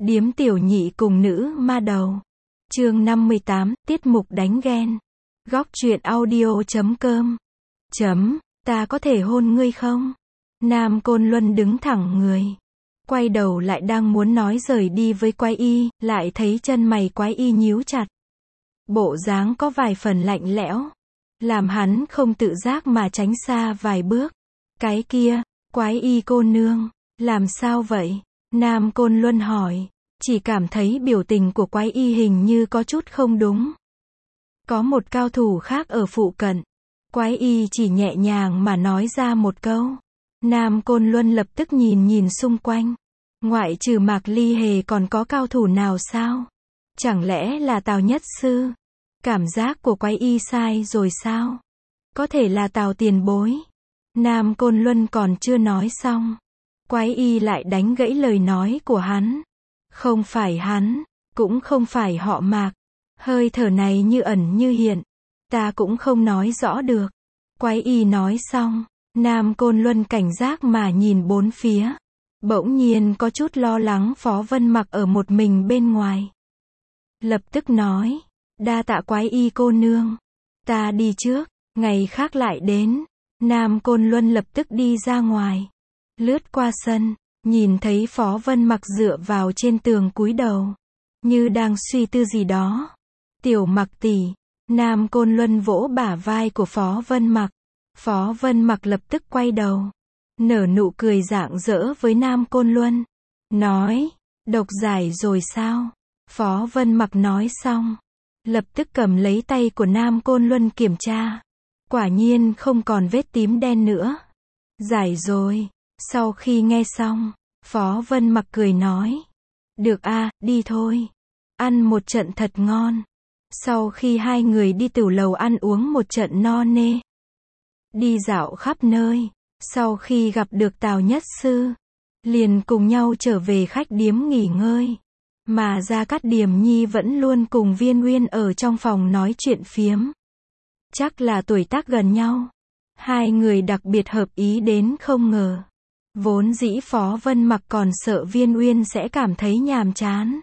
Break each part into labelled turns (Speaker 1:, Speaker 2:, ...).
Speaker 1: Điếm tiểu nhị cùng nữ ma đầu. Chương 58, tiết mục đánh ghen. Góc truyện audio.com. Ta có thể hôn ngươi không? Nam Côn Luân đứng thẳng người. Quay đầu lại đang muốn nói rời đi với Quái Y, lại thấy chân mày Quái Y nhíu chặt. Bộ dáng có vài phần lạnh lẽo. Làm hắn không tự giác mà tránh xa vài bước. Cái kia, Quái Y cô nương, làm sao vậy? Nam Côn Luân hỏi. Chỉ cảm thấy biểu tình của Quái Y hình như có chút không đúng. Có một cao thủ khác ở phụ cận. Quái Y chỉ nhẹ nhàng mà nói ra một câu. Nam Côn Luân lập tức nhìn xung quanh. Ngoại trừ Mạc Ly Hề còn có cao thủ nào sao? Chẳng lẽ là Tào Nhất Sư? Cảm giác của Quái Y sai rồi sao? Có thể là Tào tiền bối. Nam Côn Luân còn chưa nói xong. Quái Y lại đánh gãy lời nói của hắn. Không phải hắn, cũng không phải họ Mạc. Hơi thở này như ẩn như hiện. Ta cũng không nói rõ được. Quái Y nói xong, Nam Côn Luân cảnh giác mà nhìn bốn phía. Bỗng nhiên có chút lo lắng Phó Vân Mặc ở một mình bên ngoài. Lập tức nói, đa tạ Quái Y cô nương. Ta đi trước, ngày khác lại đến. Nam Côn Luân lập tức đi ra ngoài. Lướt qua sân, nhìn thấy Phó Vân Mặc dựa vào trên tường cúi đầu. Như đang suy tư gì đó. Tiểu Mặc tỷ. Nam Côn Luân vỗ bả vai của Phó Vân Mặc. Phó Vân Mặc lập tức quay đầu. Nở nụ cười rạng rỡ với Nam Côn Luân. Nói, độc giải rồi sao? Phó Vân Mặc nói xong. Lập tức cầm lấy tay của Nam Côn Luân kiểm tra. Quả nhiên không còn vết tím đen nữa. Giải rồi. Sau khi nghe xong, Phó Vân Mặc cười nói. Được a, đi thôi. Ăn một trận thật ngon. Sau khi hai người đi tửu lầu ăn uống một trận no nê. Đi dạo khắp nơi. Sau khi gặp được Tào Nhất Sư, liền cùng nhau trở về khách điếm nghỉ ngơi. Mà Gia Cát Điềm Nhi vẫn luôn cùng Viên Uyên ở trong phòng nói chuyện phiếm. Chắc là tuổi tác gần nhau. Hai người đặc biệt hợp ý đến không ngờ. Vốn dĩ Phó Vân Mặc còn sợ Viên Uyên sẽ cảm thấy nhàm chán.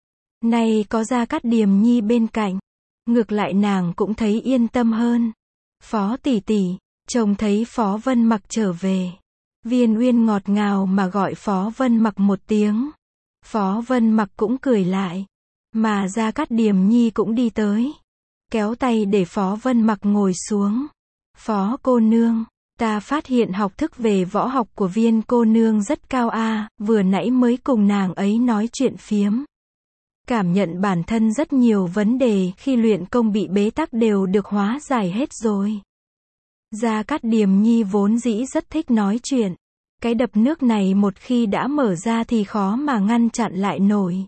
Speaker 1: Nay có Gia Cát Điềm Nhi bên cạnh, ngược lại nàng cũng thấy yên tâm hơn. Phó tỷ tỷ, trông thấy Phó Vân Mặc trở về. Viên Uyên ngọt ngào mà gọi Phó Vân Mặc một tiếng. Phó Vân Mặc cũng cười lại. Mà Gia Cát Điềm Nhi cũng đi tới. Kéo tay để Phó Vân Mặc ngồi xuống. Phó cô nương, ta phát hiện học thức về võ học của Viên cô nương rất cao a, vừa nãy mới cùng nàng ấy nói chuyện phiếm. Cảm nhận bản thân rất nhiều vấn đề khi luyện công bị bế tắc đều được hóa giải hết rồi. Gia Cát Điềm Nhi vốn dĩ rất thích nói chuyện. Cái đập nước này một khi đã mở ra thì khó mà ngăn chặn lại nổi.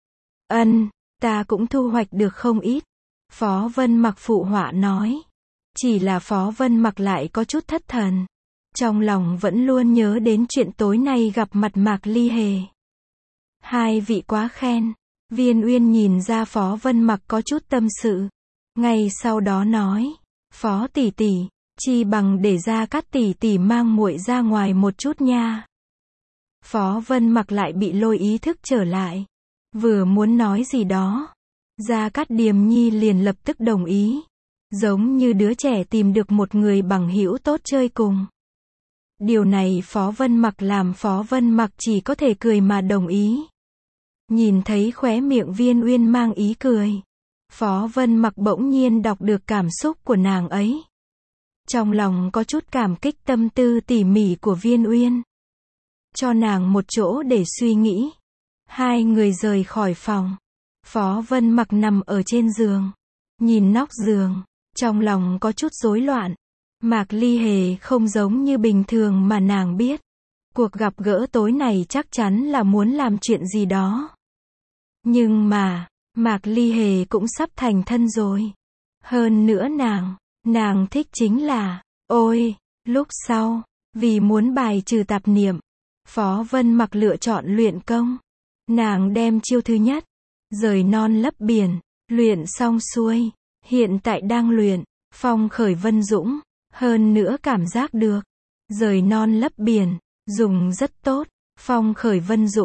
Speaker 1: Ta cũng thu hoạch được không ít. Phó Vân Mặc phụ họa nói. Chỉ là Phó Vân Mặc lại có chút thất thần. Trong lòng vẫn luôn nhớ đến chuyện tối nay gặp mặt Mạc Ly Hề. Hai vị quá khen. Viên Uyên nhìn ra Phó Vân Mặc có chút tâm sự. Ngay sau đó nói. Phó tỷ tỷ, chi bằng để Gia Cát tỷ tỷ mang muội ra ngoài một chút nha. Phó Vân Mặc lại bị lôi ý thức trở lại. Vừa muốn nói gì đó. Gia Cát Điềm Nhi liền lập tức đồng ý. Giống như đứa trẻ tìm được một người bằng hữu tốt chơi cùng. Điều này Phó Vân Mặc làm Phó Vân Mặc chỉ có thể cười mà đồng ý. Nhìn thấy khóe miệng Viên Uyên mang ý cười. Phó Vân Mặc bỗng nhiên đọc được cảm xúc của nàng ấy. Trong lòng có chút cảm kích tâm tư tỉ mỉ của Viên Uyên. Cho nàng một chỗ để suy nghĩ. Hai người rời khỏi phòng. Phó Vân Mặc nằm ở trên giường. Nhìn nóc giường. Trong lòng có chút rối loạn. Mạc Ly Hề không giống như bình thường mà nàng biết. Cuộc gặp gỡ tối này chắc chắn là muốn làm chuyện gì đó. Nhưng mà, Mạc Ly Hề cũng sắp thành thân rồi. Hơn nữa nàng thích chính là, lúc sau, vì muốn bài trừ tạp niệm, Phó Vân Mặc lựa chọn luyện công. Nàng đem chiêu thứ nhất, rời non lấp biển, luyện xong xuôi, hiện tại đang luyện, phong khởi vân dũng, hơn nữa cảm giác được, rời non lấp biển, dùng rất tốt, phong khởi vân dũng,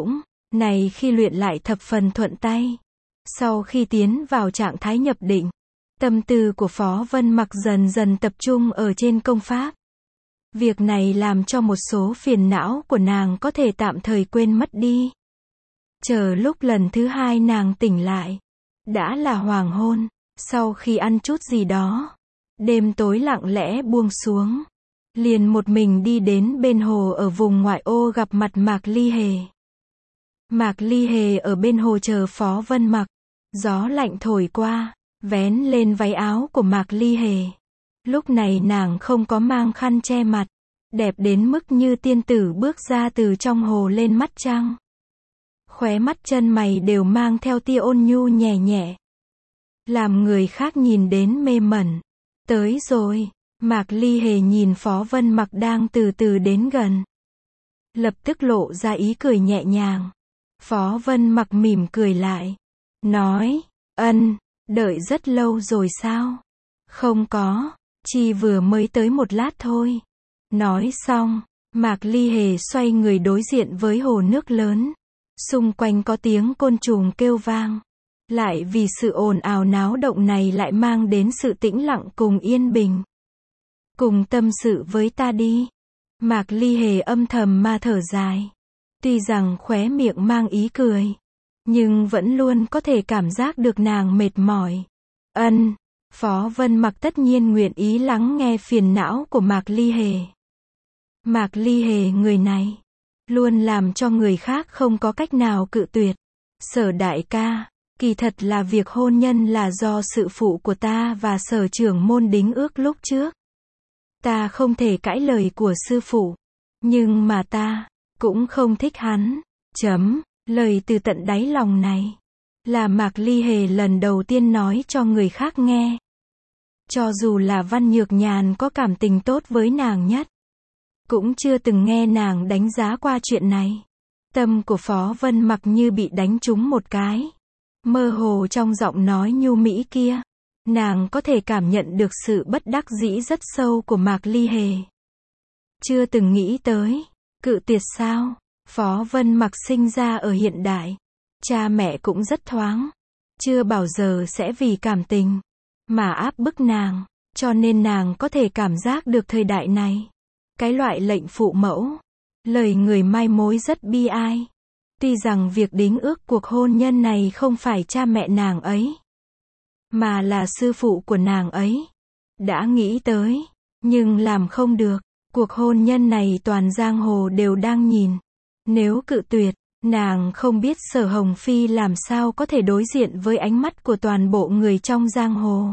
Speaker 1: này khi luyện lại thập phần thuận tay. Sau khi tiến vào trạng thái nhập định, tâm tư của Phó Vân Mặc dần dần tập trung ở trên công pháp. Việc này làm cho một số phiền não của nàng có thể tạm thời quên mất đi. Chờ lúc lần thứ hai nàng tỉnh lại, đã là hoàng hôn. Sau khi ăn chút gì đó, đêm tối lặng lẽ buông xuống, liền một mình đi đến bên hồ ở vùng ngoại ô gặp mặt Mạc Ly Hề. Mạc Ly Hề ở bên hồ chờ Phó Vân Mặc. Gió lạnh thổi qua, vén lên váy áo của Mạc Ly Hề. Lúc này nàng không có mang khăn che mặt, đẹp đến mức như tiên tử bước ra từ trong hồ lên mắt trăng. Khóe mắt chân mày đều mang theo tia ôn nhu nhẹ nhẹ, làm người khác nhìn đến mê mẩn. Tới rồi, Mạc Ly Hề nhìn Phó Vân Mặc đang từ từ đến gần, lập tức lộ ra ý cười nhẹ nhàng. Phó Vân Mặc mỉm cười lại, nói, đợi rất lâu rồi sao? Không có, chỉ vừa mới tới một lát thôi. Nói xong, Mạc Ly Hề xoay người đối diện với hồ nước lớn. Xung quanh có tiếng côn trùng kêu vang. Lại vì sự ồn ào náo động này lại mang đến sự tĩnh lặng cùng yên bình. Cùng tâm sự với ta đi. Mạc Ly Hề âm thầm mà thở dài. Tuy rằng khóe miệng mang ý cười, nhưng vẫn luôn có thể cảm giác được nàng mệt mỏi. Phó Vân Mặc tất nhiên nguyện ý lắng nghe phiền não của Mạc Ly Hề. Mạc Ly Hề người này, luôn làm cho người khác không có cách nào cự tuyệt. Sở đại ca, kỳ thật là việc hôn nhân là do sự phụ của ta và Sở trưởng môn đính ước lúc trước. Ta không thể cãi lời của sư phụ, nhưng mà ta cũng không thích hắn. Lời từ tận đáy lòng này là Mạc Ly Hề lần đầu tiên nói cho người khác nghe. Cho dù là Văn Nhược Nhàn có cảm tình tốt với nàng nhất, cũng chưa từng nghe nàng đánh giá qua chuyện này. Tâm của Phó Vân Mặc như bị đánh trúng một cái. Mơ hồ trong giọng nói nhu mỹ kia, nàng có thể cảm nhận được sự bất đắc dĩ rất sâu của Mạc Ly Hề. Chưa từng nghĩ tới, cự tuyệt sao? Phó Vân Mặc sinh ra ở hiện đại, cha mẹ cũng rất thoáng, chưa bao giờ sẽ vì cảm tình mà áp bức nàng, cho nên nàng có thể cảm giác được thời đại này, cái loại lệnh phụ mẫu, lời người mai mối rất bi ai. Tuy rằng việc đính ước cuộc hôn nhân này không phải cha mẹ nàng ấy, mà là sư phụ của nàng ấy đã nghĩ tới, nhưng làm không được. Cuộc hôn nhân này toàn giang hồ đều đang nhìn. Nếu cự tuyệt, nàng không biết Sở Hồng Phi làm sao có thể đối diện với ánh mắt của toàn bộ người trong giang hồ.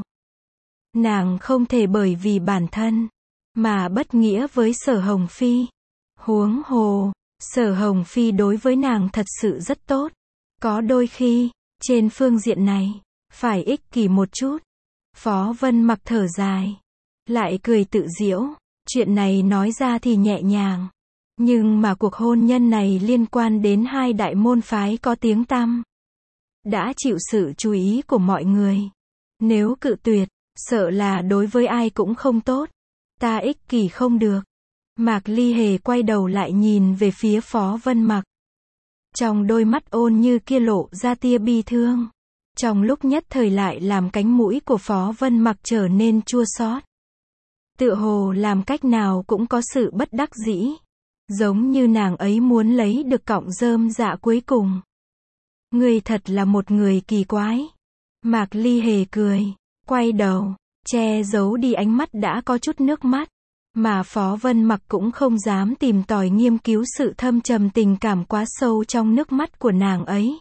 Speaker 1: Nàng không thể bởi vì bản thân mà bất nghĩa với Sở Hồng Phi. Huống hồ, Sở Hồng Phi đối với nàng thật sự rất tốt. Có đôi khi, trên phương diện này, phải ích kỷ một chút. Phó Vân Mặc thở dài, lại cười tự giễu. Chuyện này nói ra thì nhẹ nhàng, nhưng mà cuộc hôn nhân này liên quan đến hai đại môn phái có tiếng tăm, đã chịu sự chú ý của mọi người. Nếu cự tuyệt, sợ là đối với ai cũng không tốt. Ta ích kỷ không được. Mạc Ly Hề quay đầu lại nhìn về phía Phó Vân Mặc. Trong đôi mắt ôn như kia lộ ra tia bi thương. Trong lúc nhất thời lại làm cánh mũi của Phó Vân Mặc trở nên chua xót. Tựa hồ làm cách nào cũng có sự bất đắc dĩ. Giống như nàng ấy muốn lấy được cọng rơm dạ cuối cùng. Ngươi thật là một người kỳ quái. Mạc Ly Hề cười, quay đầu, che giấu đi ánh mắt đã có chút nước mắt. Mà Phó Vân Mặc cũng không dám tìm tòi nghiên cứu sự thâm trầm tình cảm quá sâu trong nước mắt của nàng ấy.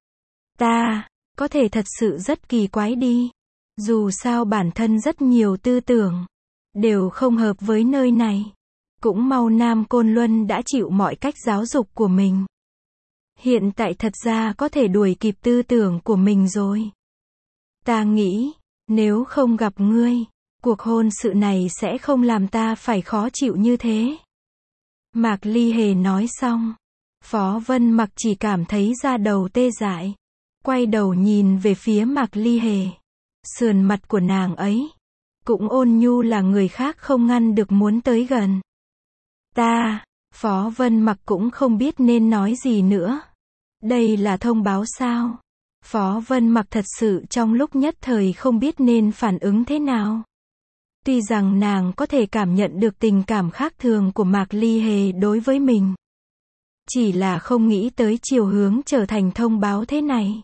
Speaker 1: Ta, có thể thật sự rất kỳ quái đi. Dù sao bản thân rất nhiều tư tưởng đều không hợp với nơi này. Cũng mau Nam Côn Luân đã chịu mọi cách giáo dục của mình. Hiện tại thật ra có thể đuổi kịp tư tưởng của mình rồi. Ta nghĩ, nếu không gặp ngươi, cuộc hôn sự này sẽ không làm ta phải khó chịu như thế. Mạc Ly Hề nói xong, Phó Vân Mặc chỉ cảm thấy da đầu tê dại. Quay đầu nhìn về phía Mạc Ly Hề. Sườn mặt của nàng ấy cũng ôn nhu là người khác không ngăn được muốn tới gần. Phó Vân Mặc cũng không biết nên nói gì nữa. Đây là thông báo sao? Phó Vân Mặc thật sự trong lúc nhất thời không biết nên phản ứng thế nào. Tuy rằng nàng có thể cảm nhận được tình cảm khác thường của Mạc Ly Hề đối với mình. Chỉ là không nghĩ tới chiều hướng trở thành thông báo thế này.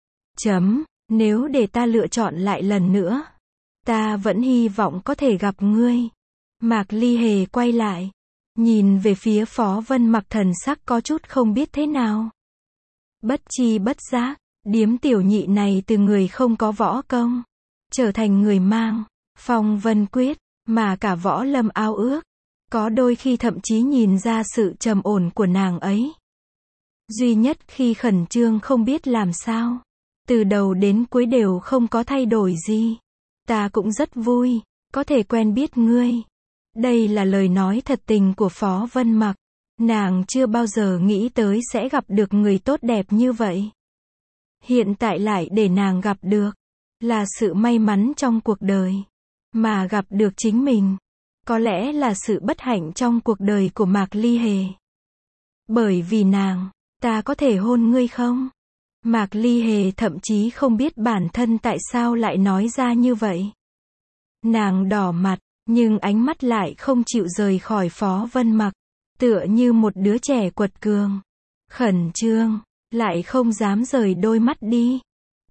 Speaker 1: Nếu để ta lựa chọn lại lần nữa, ta vẫn hy vọng có thể gặp ngươi. Mạc Ly Hề quay lại, nhìn về phía Phó Vân Mặc, thần sắc có chút không biết thế nào. Bất chi bất giác, điếm tiểu nhị này từ người không có võ công, trở thành người mang phong vân quyết, mà cả võ lâm ao ước. Có đôi khi thậm chí nhìn ra sự trầm ổn của nàng ấy. Duy nhất khi khẩn trương không biết làm sao. Từ đầu đến cuối đều không có thay đổi gì. Ta cũng rất vui, có thể quen biết ngươi. Đây là lời nói thật tình của Phó Vân Mặc. Nàng chưa bao giờ nghĩ tới sẽ gặp được người tốt đẹp như vậy. Hiện tại lại để nàng gặp được, là sự may mắn trong cuộc đời. Mà gặp được chính mình, có lẽ là sự bất hạnh trong cuộc đời của Mạc Ly Hề. Bởi vì nàng, ta có thể hôn ngươi không? Mạc Ly Hề thậm chí không biết bản thân tại sao lại nói ra như vậy. Nàng đỏ mặt, nhưng ánh mắt lại không chịu rời khỏi Phó Vân Mặc, tựa như một đứa trẻ quật cường. Khẩn trương, lại không dám rời đôi mắt đi.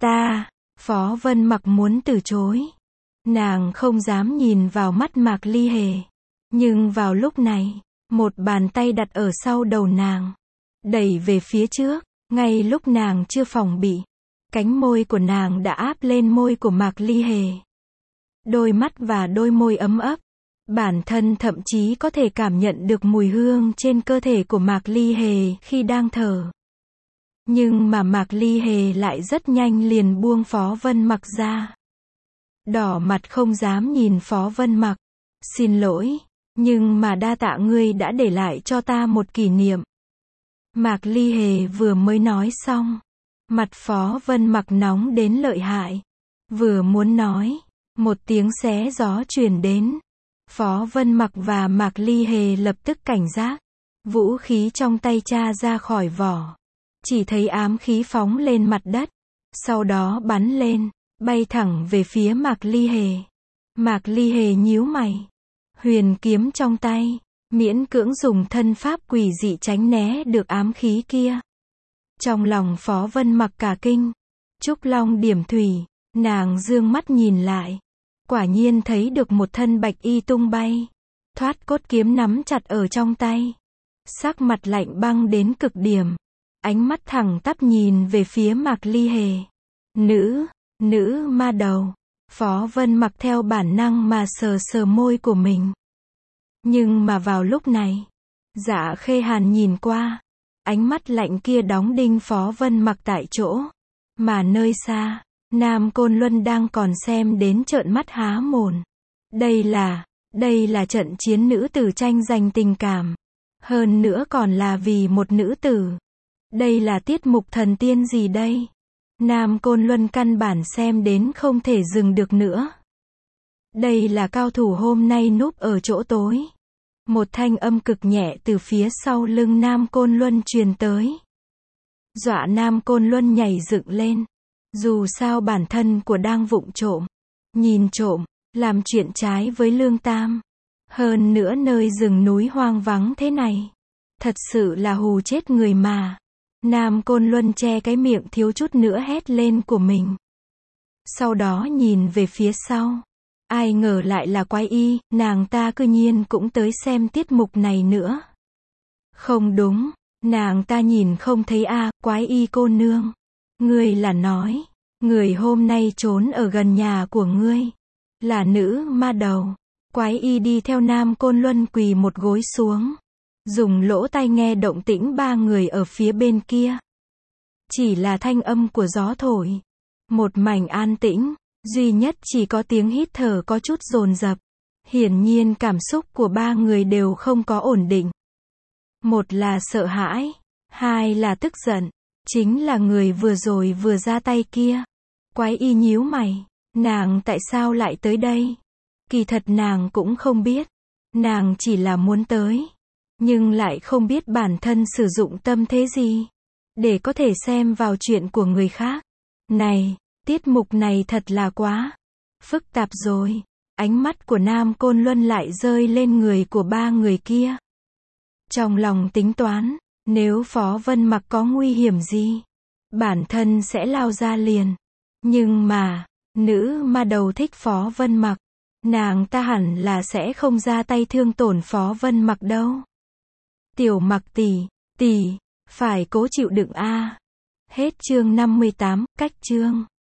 Speaker 1: Phó Vân Mặc muốn từ chối. Nàng không dám nhìn vào mắt Mạc Ly Hề. Nhưng vào lúc này, một bàn tay đặt ở sau đầu nàng, đẩy về phía trước, ngay lúc nàng chưa phòng bị. Cánh môi của nàng đã áp lên môi của Mạc Ly Hề. Đôi mắt và đôi môi ấm ấp. Bản thân thậm chí có thể cảm nhận được mùi hương trên cơ thể của Mạc Ly Hề khi đang thở. Nhưng mà Mạc Ly Hề lại rất nhanh liền buông Phó Vân Mặc ra. Đỏ mặt không dám nhìn Phó Vân Mặc. Xin lỗi, nhưng mà đa tạ ngươi đã để lại cho ta một kỷ niệm. Mạc Ly Hề vừa mới nói xong, mặt Phó Vân Mặc nóng đến lợi hại. Vừa muốn nói, một tiếng xé gió truyền đến. Phó Vân Mặc và Mạc Ly Hề lập tức cảnh giác. Vũ khí trong tay tra ra khỏi vỏ. Chỉ thấy ám khí phóng lên mặt đất. Sau đó bắn lên, bay thẳng về phía Mạc Ly Hề. Mạc Ly Hề nhíu mày. Huyền kiếm trong tay, miễn cưỡng dùng thân pháp quỷ dị tránh né được ám khí kia. Trong lòng Phó Vân Mặc cả kinh. Trúc Long điểm thủy, nàng dương mắt nhìn lại. Quả nhiên thấy được một thân bạch y tung bay. Thoát cốt kiếm nắm chặt ở trong tay. Sắc mặt lạnh băng đến cực điểm. Ánh mắt thẳng tắp nhìn về phía Mạc Ly Hề. Nữ ma đầu. Phó Vân Mặc theo bản năng mà sờ sờ môi của mình. Nhưng mà vào lúc này, Dạ Khê Hàn nhìn qua. Ánh mắt lạnh kia đóng đinh Phó Vân Mặc tại chỗ. Mà nơi xa, Nam Côn Luân đang còn xem đến trợn mắt há mồm. Đây là trận chiến nữ tử tranh giành tình cảm. Hơn nữa còn là vì một nữ tử. Đây là tiết mục thần tiên gì đây? Nam Côn Luân căn bản xem đến không thể dừng được nữa. Đây là cao thủ hôm nay núp ở chỗ tối. Một thanh âm cực nhẹ từ phía sau lưng Nam Côn Luân truyền tới. Dọa Nam Côn Luân nhảy dựng lên. Dù sao bản thân của đang vụng trộm, nhìn trộm, làm chuyện trái với lương tam. Hơn nữa nơi rừng núi hoang vắng thế này. Thật sự là hù chết người mà. Nam Côn Luân che cái miệng thiếu chút nữa hét lên của mình. Sau đó nhìn về phía sau. Ai ngờ lại là Quái Y, nàng ta cư nhiên cũng tới xem tiết mục này nữa. Không đúng, nàng ta nhìn không thấy Quái Y cô nương. Ngươi là nói, người hôm nay trốn ở gần nhà của ngươi, là nữ ma đầu. Quái Y đi theo Nam Côn Luân quỳ một gối xuống. Dùng lỗ tai nghe động tĩnh ba người ở phía bên kia. Chỉ là thanh âm của gió thổi. Một mảnh an tĩnh, duy nhất chỉ có tiếng hít thở có chút dồn dập. Hiển nhiên cảm xúc của ba người đều không có ổn định. Một là sợ hãi, hai là tức giận. Chính là người vừa rồi vừa ra tay kia. Quái Y nhíu mày, nàng tại sao lại tới đây? Kỳ thật nàng cũng không biết. Nàng chỉ là muốn tới. Nhưng lại không biết bản thân sử dụng tâm thế gì. để có thể xem vào chuyện của người khác. Này, tiết mục này thật là quá phức tạp rồi. Ánh mắt của Nam Côn Luân lại rơi lên người của ba người kia. Trong lòng tính toán, nếu Phó Vân Mặc có nguy hiểm gì, bản thân sẽ lao ra liền. Nhưng mà, nữ ma đầu thích Phó Vân Mặc, nàng ta hẳn là sẽ không ra tay thương tổn Phó Vân Mặc đâu. Tiểu Mặc tỷ, phải cố chịu đựng a. Hết chương 58, cách chương